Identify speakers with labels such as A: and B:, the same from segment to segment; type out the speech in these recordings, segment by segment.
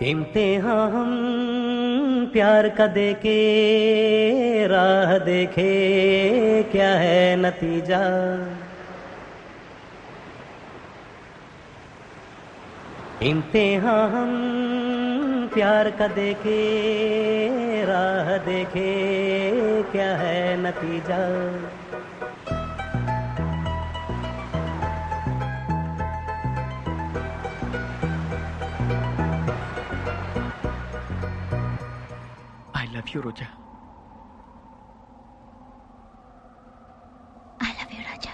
A: इम्तिहान हम प्यार का देके राह देखे क्या है नतीजा। इम्तिहान हम प्यार का देके राह देखे क्या है नतीजा।
B: I love you, Roja.
C: I love you, Raja.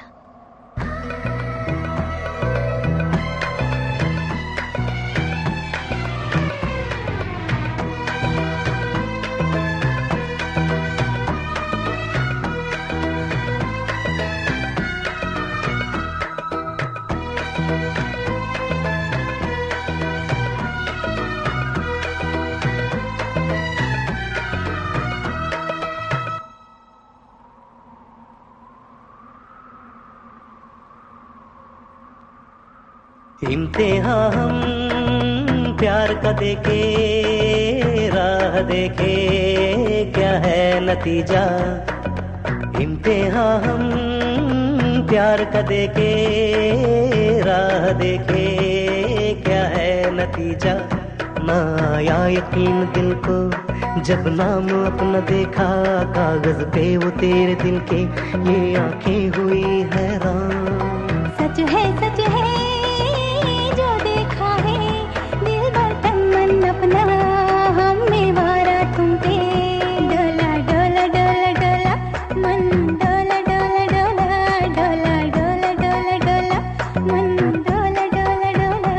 A: इम्तिहान हम प्यार का देके राह देखे क्या है नतीजा। इम्तिहान हम प्यार का देके राह देखे क्या है नतीजा। ना आया यकीन दिल को जब नाम अपना देखा, कागज पे वो तेरे दिल के ये आंखें हुई हैरान।
C: सच है जो देखा है, दिल भर तन मन अपना हमने वारा तुम पे। डोला डोला डोला डोला मन, डोला डोला डोला डोला डोला डोला डोला मन, डोला डोला डोला।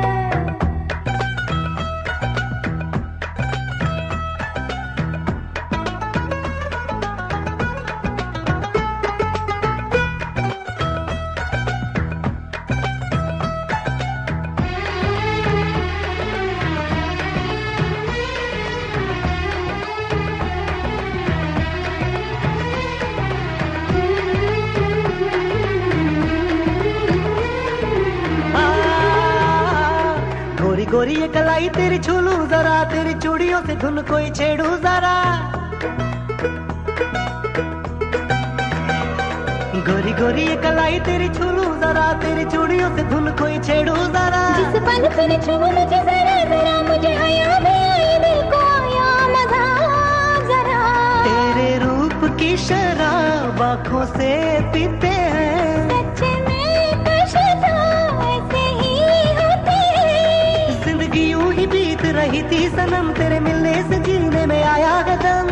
A: गोरी गोरी ये कलाई तेरी छूलू जरा, तेरी चूड़ियों से धुन कोई छेड़ू जरा। गोरी गोरी ये कलाई तेरी छूलू जरा, तेरी चूड़ियों से धुन कोई छेड़ू जरा।
C: जिस पल तूने छुआ मुझे जरा जरा, मुझे आया भी आया दिल को आया मजा जरा।
A: तेरे रूप की शराब आँखों से पीते हैं,
C: सच में कशिदा ऐसे ही होते हैं।
A: जिंदगी यूं ही बीत रही थी सनम, तेरे मिलने से जीने में आया है दम।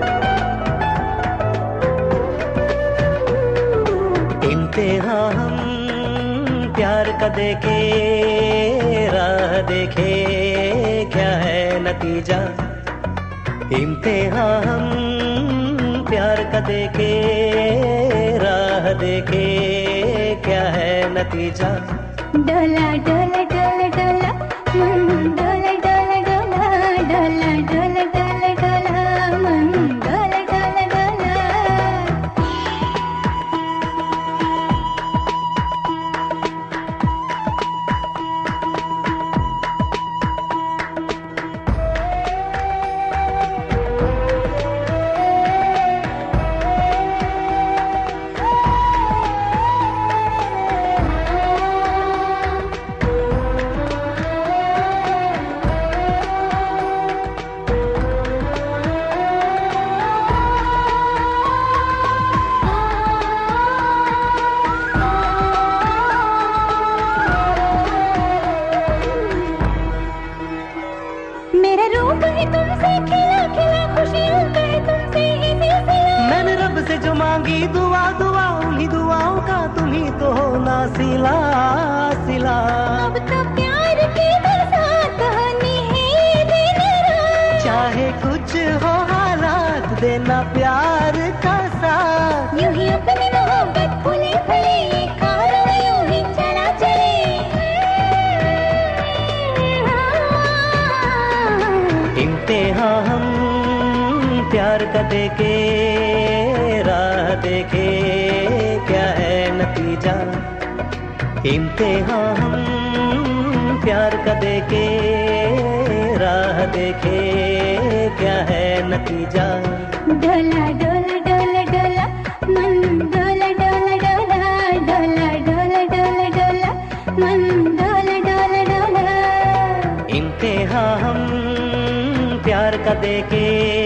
A: इम्तिहान हम प्यार का देखे राह देखे क्या है नतीजा। इम्तिहान हम प्यार का देखे राह देखे क्या है नतीजा।
C: डोला डोला डोला डोला मन, डोला डोला डोला डोला डोला डोला डोला मन, डोला डोला डोला। मेरा रूप है तुमसे खिला खिला, खुशियों का है तुमसे ही सिलसिला।
A: मैंने रब से जो मांगी दुआ दुआ, उन्हीं दुआओं का तुम्ही तो हो ना सिला सिला।
C: अब तो प्यार की बरसात होनी है दिन रात,
A: चाहे कुछ हो हालात देना प्यार का साथ।
C: यूं ही अपनी मोहब्बत फूले फले, ये कारवां यूं ही चला चले।
A: इम्तिहान हम प्यार का देके राह देखे क्या है नतीजा। इम्तिहान हम प्यार का देके राह देखे क्या है नतीजा।
C: डोला डोला डोला डोला मन डोला डोला डोला डोला डोला डोला डोला मन डोला डोला डोला।
A: इम्तिहान हम प्यार का देके